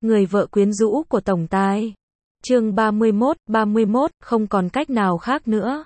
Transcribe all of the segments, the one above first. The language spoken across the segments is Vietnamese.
người vợ quyến rũ của tổng tài. Chương 31, không còn cách nào khác nữa.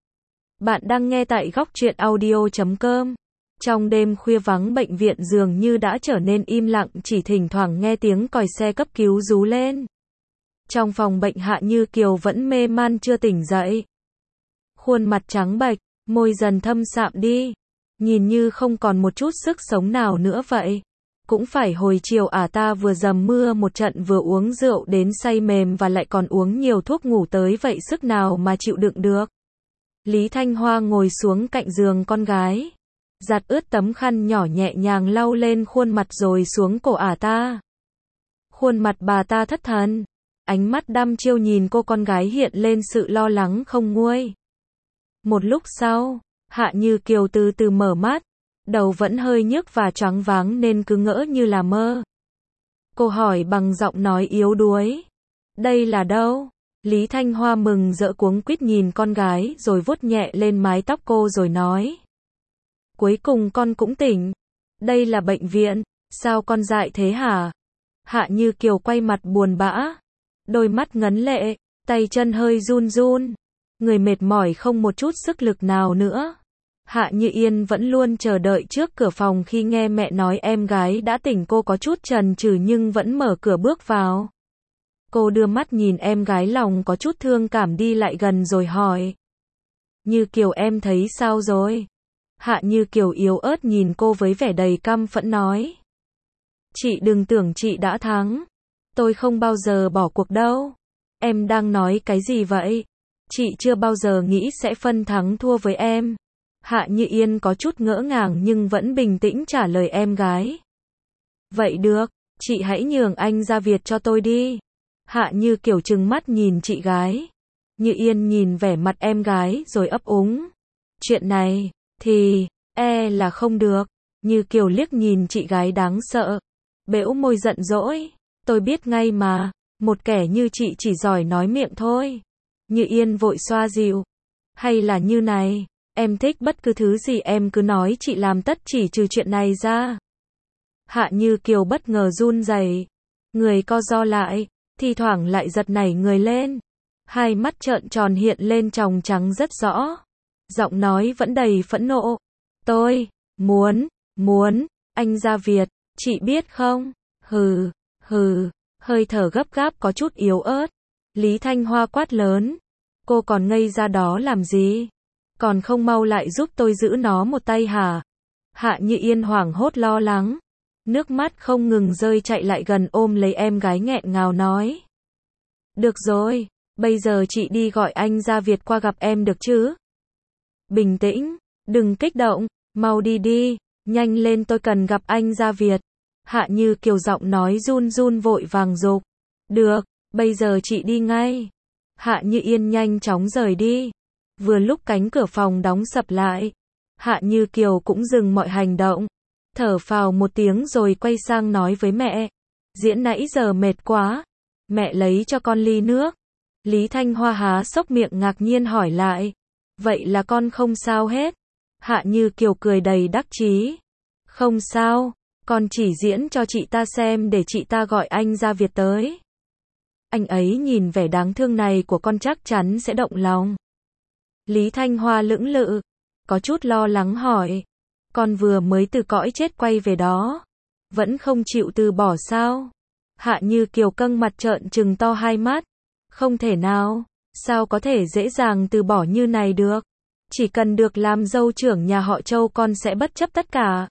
Bạn đang nghe tại góc truyện audio.com. Trong đêm khuya vắng bệnh viện dường như đã trở nên im lặng, chỉ thỉnh thoảng nghe tiếng còi xe cấp cứu rú lên. Trong phòng bệnh Hạ Như Kiều vẫn mê man chưa tỉnh dậy. Khuôn mặt trắng bệch, môi dần thâm sạm đi. Nhìn như không còn một chút sức sống nào nữa vậy. Cũng phải hồi chiều ta vừa dầm mưa một trận vừa uống rượu đến say mềm và lại còn uống nhiều thuốc ngủ tới vậy sức nào mà chịu đựng được. Lý Thanh Hoa ngồi xuống cạnh giường con gái. Giặt ướt tấm khăn nhỏ nhẹ nhàng lau lên khuôn mặt rồi xuống cổ ta. Khuôn mặt bà ta thất thần. Ánh mắt đăm chiêu nhìn cô con gái hiện lên sự lo lắng không nguôi. Một lúc sau, Hạ Như Kiều từ từ mở mắt. Đầu vẫn hơi nhức và choáng váng nên cứ ngỡ như là mơ. Cô hỏi bằng giọng nói yếu đuối. Đây là đâu? Lý Thanh Hoa mừng rỡ cuống quýt nhìn con gái rồi vuốt nhẹ lên mái tóc cô rồi nói. Cuối cùng con cũng tỉnh. Đây là bệnh viện, sao con dại thế hả? Hạ Như Kiều quay mặt buồn bã. Đôi mắt ngấn lệ, tay chân hơi run run. Người mệt mỏi không một chút sức lực nào nữa. Hạ Như Yên vẫn luôn chờ đợi trước cửa phòng khi nghe mẹ nói em gái đã tỉnh, cô có chút chần chừ nhưng vẫn mở cửa bước vào. Cô đưa mắt nhìn em gái, lòng có chút thương cảm, đi lại gần rồi hỏi. Như Kiều em thấy sao rồi? Hạ Như Kiều yếu ớt nhìn cô với vẻ đầy căm phẫn nói. Chị đừng tưởng chị đã thắng. Tôi không bao giờ bỏ cuộc đâu. Em đang nói cái gì vậy? Chị chưa bao giờ nghĩ sẽ phân thắng thua với em. Hạ Như Yên có chút ngỡ ngàng nhưng vẫn bình tĩnh trả lời em gái. Vậy được, chị hãy nhường anh Gia Việt cho tôi đi. Hạ Như Kiều trừng mắt nhìn chị gái. Như Yên nhìn vẻ mặt em gái rồi ấp úng. Chuyện này, thì, là không được. Như Kiều liếc nhìn chị gái đáng sợ. Bẽo môi giận dỗi. Tôi biết ngay mà, một kẻ như chị chỉ giỏi nói miệng thôi. Như Yên vội xoa dịu. Hay là như này. Em thích bất cứ thứ gì em cứ nói, chị làm tất chỉ trừ chuyện này ra. Hạ Như Kiều bất ngờ run rẩy, người co ro lại, thi thoảng lại giật nảy người lên. Hai mắt trợn tròn hiện lên tròng trắng rất rõ. Giọng nói vẫn đầy phẫn nộ. Tôi, muốn, anh Gia Việt, chị biết không? Hừ, hơi thở gấp gáp có chút yếu ớt. Lý Thanh Hoa quát lớn. Cô còn ngây ra đó làm gì? Còn không mau lại giúp tôi giữ nó một tay hả? Hạ Như Yên hoảng hốt lo lắng. Nước mắt không ngừng rơi, chạy lại gần ôm lấy em gái nghẹn ngào nói. Được rồi, bây giờ chị đi gọi anh Gia Việt qua gặp em được chứ? Bình tĩnh, đừng kích động, mau đi đi, nhanh lên, tôi cần gặp anh Gia Việt. Hạ Như Kiều giọng nói run run vội vàng giục. Được, bây giờ chị đi ngay. Hạ Như Yên nhanh chóng rời đi. Vừa lúc cánh cửa phòng đóng sập lại, Hạ Như Kiều cũng dừng mọi hành động, thở phào một tiếng rồi quay sang nói với mẹ. Diễn nãy giờ mệt quá, mẹ lấy cho con ly nước. Lý Thanh Hoa há sốc miệng ngạc nhiên hỏi lại. Vậy là con không sao hết? Hạ Như Kiều cười đầy đắc chí. Không sao, con chỉ diễn cho chị ta xem để chị ta gọi anh Gia Việt tới. Anh ấy nhìn vẻ đáng thương này của con chắc chắn sẽ động lòng. Lý Thanh Hoa lưỡng lự, có chút lo lắng hỏi. Con vừa mới từ cõi chết quay về đó, vẫn không chịu từ bỏ sao? Hạ Như Kiều căng mặt trợn trừng to hai mắt. Không thể nào, sao có thể dễ dàng từ bỏ như này được? Chỉ cần được làm dâu trưởng nhà họ Châu con sẽ bất chấp tất cả.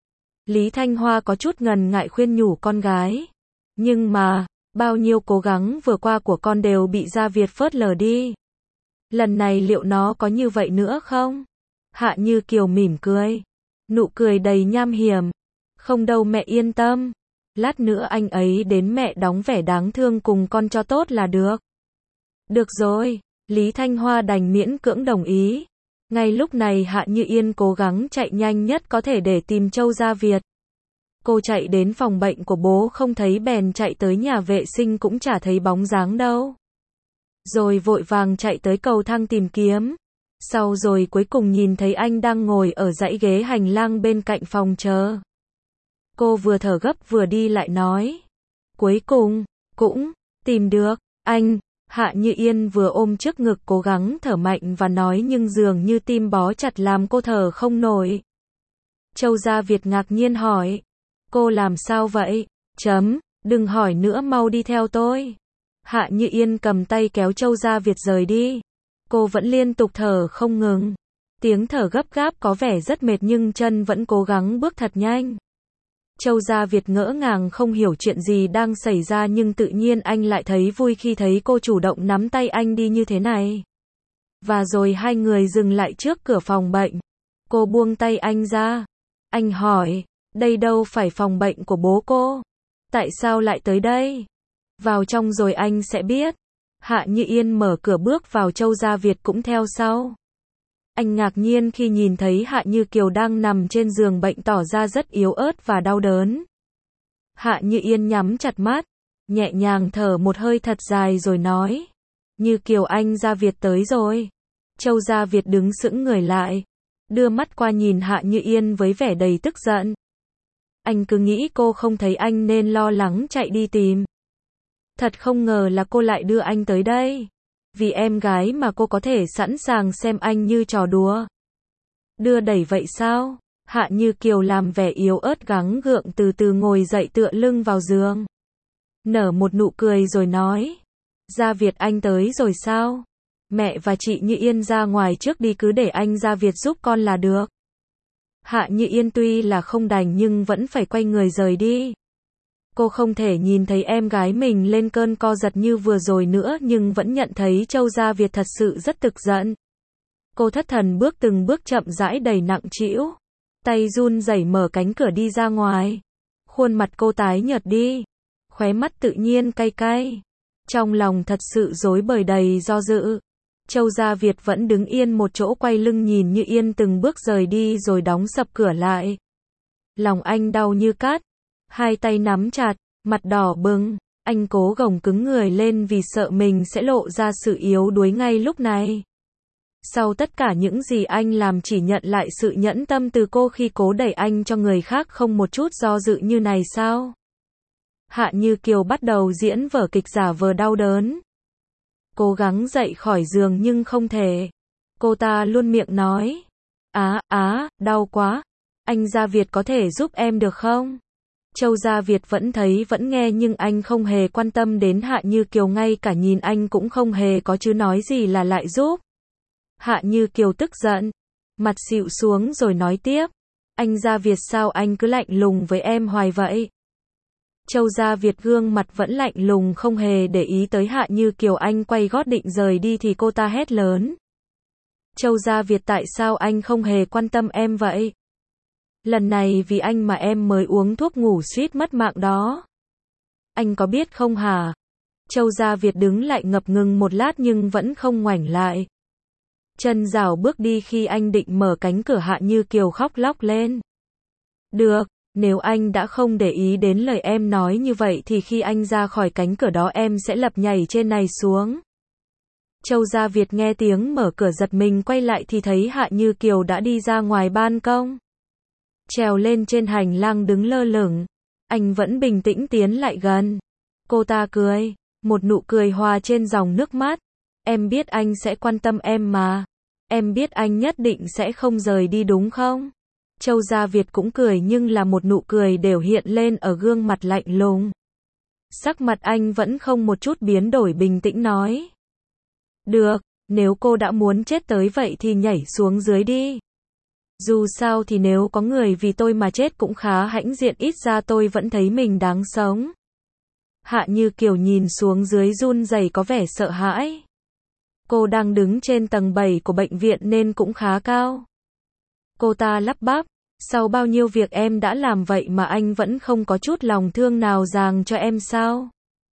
Lý Thanh Hoa có chút ngần ngại khuyên nhủ con gái. Nhưng mà, bao nhiêu cố gắng vừa qua của con đều bị Gia Việt phớt lờ đi. Lần này liệu nó có như vậy nữa không? Hạ Như Kiều mỉm cười. Nụ cười đầy nham hiểm. Không đâu mẹ yên tâm. Lát nữa anh ấy đến mẹ đóng vẻ đáng thương cùng con cho tốt là được. Được rồi, Lý Thanh Hoa đành miễn cưỡng đồng ý. Ngay lúc này Hạ Như Yên cố gắng chạy nhanh nhất có thể để tìm Châu Gia Việt. Cô chạy đến phòng bệnh của bố không thấy, bèn chạy tới nhà vệ sinh cũng chả thấy bóng dáng đâu. Rồi vội vàng chạy tới cầu thang tìm kiếm. Sau rồi cuối cùng nhìn thấy anh đang ngồi ở dãy ghế hành lang bên cạnh phòng chờ. Cô vừa thở gấp vừa đi lại nói. Cuối cùng, cũng, tìm được, anh. Hạ Như Yên vừa ôm trước ngực cố gắng thở mạnh và nói nhưng dường như tim bó chặt làm cô thở không nổi. Châu Gia Việt ngạc nhiên hỏi. Cô làm sao vậy? Đừng hỏi nữa, mau đi theo tôi. Hạ Như Yên cầm tay kéo Châu Gia Việt rời đi. Cô vẫn liên tục thở không ngừng. Tiếng thở gấp gáp có vẻ rất mệt nhưng chân vẫn cố gắng bước thật nhanh. Châu Gia Việt ngỡ ngàng không hiểu chuyện gì đang xảy ra nhưng tự nhiên anh lại thấy vui khi thấy cô chủ động nắm tay anh đi như thế này. Và rồi hai người dừng lại trước cửa phòng bệnh. Cô buông tay anh ra. Anh hỏi, đây đâu phải phòng bệnh của bố cô. Tại sao lại tới đây? Vào trong rồi anh sẽ biết. Hạ Như Yên mở cửa bước vào, Châu Gia Việt cũng theo sau. Anh ngạc nhiên khi nhìn thấy Hạ Như Kiều đang nằm trên giường bệnh tỏ ra rất yếu ớt và đau đớn. Hạ Như Yên nhắm chặt mắt, nhẹ nhàng thở một hơi thật dài rồi nói. Như Kiều, anh Gia Việt tới rồi. Châu Gia Việt đứng sững người lại, đưa mắt qua nhìn Hạ Như Yên với vẻ đầy tức giận. Anh cứ nghĩ cô không thấy anh nên lo lắng chạy đi tìm. Thật không ngờ là cô lại đưa anh tới đây. Vì em gái mà cô có thể sẵn sàng xem anh như trò đùa. Đưa đẩy vậy sao? Hạ Như Kiều làm vẻ yếu ớt gắng gượng từ từ ngồi dậy tựa lưng vào giường. Nở một nụ cười rồi nói. Gia Việt, anh tới rồi sao? Mẹ và chị Như Yên ra ngoài trước đi, cứ để anh Gia Việt giúp con là được. Hạ Như Yên tuy là không đành nhưng vẫn phải quay người rời đi. Cô không thể nhìn thấy em gái mình lên cơn co giật như vừa rồi nữa nhưng vẫn nhận thấy Châu Gia Việt thật sự rất tức giận. Cô thất thần bước từng bước chậm rãi đầy nặng trĩu. Tay run rẩy mở cánh cửa đi ra ngoài. Khuôn mặt cô tái nhợt đi. Khóe mắt tự nhiên cay cay. Trong lòng thật sự rối bời đầy do dự. Châu Gia Việt vẫn đứng yên một chỗ quay lưng nhìn Như Yên từng bước rời đi rồi đóng sập cửa lại. Lòng anh đau như cắt. Hai tay nắm chặt, mặt đỏ bừng, anh cố gồng cứng người lên vì sợ mình sẽ lộ ra sự yếu đuối ngay lúc này. Sau tất cả những gì anh làm chỉ nhận lại sự nhẫn tâm từ cô khi cố đẩy anh cho người khác không một chút do dự như này sao? Hạ Như Kiều bắt đầu diễn vở kịch giả vờ đau đớn. Cố gắng dậy khỏi giường nhưng không thể. Cô ta luôn miệng nói. Đau quá. Anh Gia Việt có thể giúp em được không? Châu Gia Việt vẫn thấy vẫn nghe nhưng anh không hề quan tâm đến Hạ Như Kiều, ngay cả nhìn anh cũng không hề có chứ nói gì là lại giúp. Hạ Như Kiều tức giận, mặt xịu xuống rồi nói tiếp. Anh Gia Việt, sao anh cứ lạnh lùng với em hoài vậy? Châu Gia Việt gương mặt vẫn lạnh lùng không hề để ý tới Hạ Như Kiều. Anh quay gót định rời đi thì cô ta hét lớn. Châu Gia Việt, tại sao anh không hề quan tâm em vậy? Lần này vì anh mà em mới uống thuốc ngủ suýt mất mạng đó. Anh có biết không hả? Châu Gia Việt đứng lại ngập ngừng một lát nhưng vẫn không ngoảnh lại. Chân rảo bước đi khi anh định mở cánh cửa. Hạ Như Kiều khóc lóc lên. Được, nếu anh đã không để ý đến lời em nói như vậy thì khi anh ra khỏi cánh cửa đó em sẽ lập nhảy trên này xuống. Châu Gia Việt nghe tiếng mở cửa giật mình quay lại thì thấy Hạ Như Kiều đã đi ra ngoài ban công. Trèo lên trên hành lang đứng lơ lửng. Anh vẫn bình tĩnh tiến lại gần. Cô ta cười, một nụ cười hòa trên dòng nước mắt. Em biết anh sẽ quan tâm em mà. Em biết anh nhất định sẽ không rời đi đúng không? Châu Gia Việt cũng cười nhưng là một nụ cười đều hiện lên ở gương mặt lạnh lùng. Sắc mặt anh vẫn không một chút biến đổi, bình tĩnh nói. Được, nếu cô đã muốn chết tới vậy thì nhảy xuống dưới đi. Dù sao thì nếu có người vì tôi mà chết cũng khá hãnh diện, ít ra tôi vẫn thấy mình đáng sống. Hạ Như Kiều nhìn xuống dưới run rẩy có vẻ sợ hãi. Cô đang đứng trên tầng 7 của bệnh viện nên cũng khá cao. Cô ta lắp bắp, sau bao nhiêu việc em đã làm vậy mà anh vẫn không có chút lòng thương nào dành cho em sao?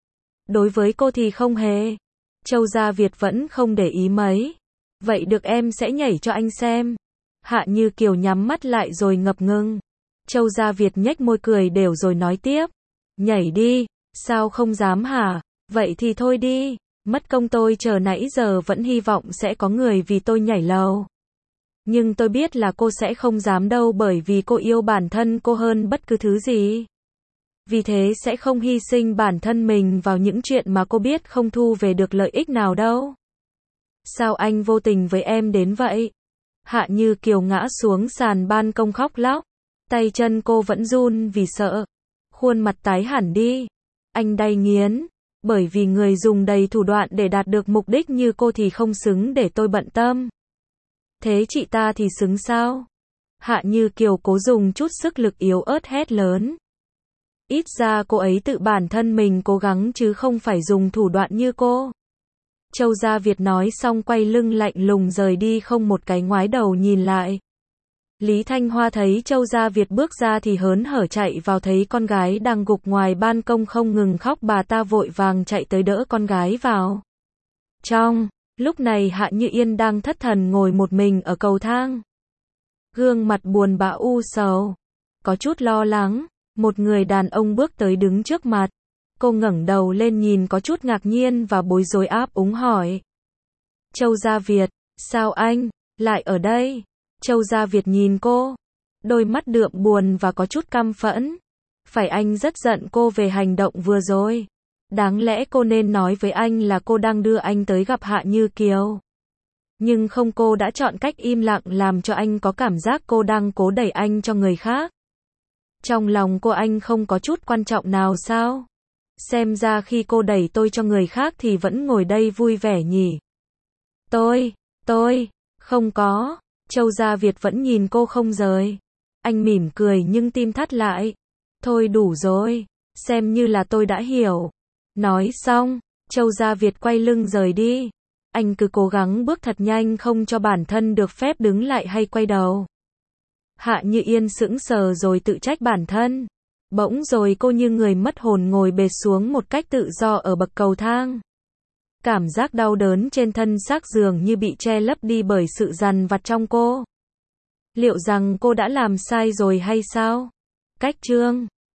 Đối với cô thì không hề. Châu Gia Việt vẫn không để ý mấy. Vậy được, em sẽ nhảy cho anh xem. Hạ Như Kiều nhắm mắt lại rồi ngập ngừng. Châu Gia Việt nhếch môi cười đều rồi nói tiếp. Nhảy đi, sao không dám hả? Vậy thì thôi đi. Mất công tôi chờ nãy giờ vẫn hy vọng sẽ có người vì tôi nhảy lầu. Nhưng tôi biết là cô sẽ không dám đâu, bởi vì cô yêu bản thân cô hơn bất cứ thứ gì. Vì thế sẽ không hy sinh bản thân mình vào những chuyện mà cô biết không thu về được lợi ích nào đâu. Sao anh vô tình với em đến vậy? Hạ Như Kiều ngã xuống sàn ban công khóc lóc. Tay chân cô vẫn run vì sợ. Khuôn mặt tái hẳn đi. Anh đay nghiến. Bởi vì người dùng đầy thủ đoạn để đạt được mục đích như cô thì không xứng để tôi bận tâm. Thế chị ta thì xứng sao? Hạ Như Kiều cố dùng chút sức lực yếu ớt hét lớn. Ít ra cô ấy tự bản thân mình cố gắng chứ không phải dùng thủ đoạn như cô. Châu Gia Việt nói xong quay lưng lạnh lùng rời đi, không một cái ngoái đầu nhìn lại. Lý Thanh Hoa thấy Châu Gia Việt bước ra thì hớn hở chạy vào, thấy con gái đang gục ngoài ban công không ngừng khóc, bà ta vội vàng chạy tới đỡ con gái vào trong. Lúc này Hạ Như Yên đang thất thần ngồi một mình ở cầu thang. Gương mặt buồn bã u sầu, có chút lo lắng. Một người đàn ông bước tới đứng trước mặt. Cô ngẩng đầu lên nhìn có chút ngạc nhiên và bối rối, áp úng hỏi. Châu Gia Việt, sao anh lại ở đây? Châu Gia Việt nhìn cô, đôi mắt đượm buồn và có chút căm phẫn. Phải, anh rất giận cô về hành động vừa rồi. Đáng lẽ cô nên nói với anh là cô đang đưa anh tới gặp Hạ Như Kiều. Nhưng không, cô đã chọn cách im lặng làm cho anh có cảm giác cô đang cố đẩy anh cho người khác. Trong lòng cô anh không có chút quan trọng nào sao? Xem ra khi cô đẩy tôi cho người khác thì vẫn ngồi đây vui vẻ nhỉ? Tôi, không có. Châu Gia Việt vẫn nhìn cô không rời. Anh mỉm cười nhưng tim thắt lại. Thôi đủ rồi, xem như là tôi đã hiểu. Nói xong, Châu Gia Việt quay lưng rời đi. Anh cứ cố gắng bước thật nhanh, không cho bản thân được phép đứng lại hay quay đầu. Hạ Như Yên sững sờ rồi tự trách bản thân. Bỗng rồi cô như người mất hồn ngồi bệt xuống một cách tự do ở bậc cầu thang. Cảm giác đau đớn trên thân xác dường như bị che lấp đi bởi sự dằn vặt trong cô. Liệu rằng cô đã làm sai rồi hay sao? Cách chương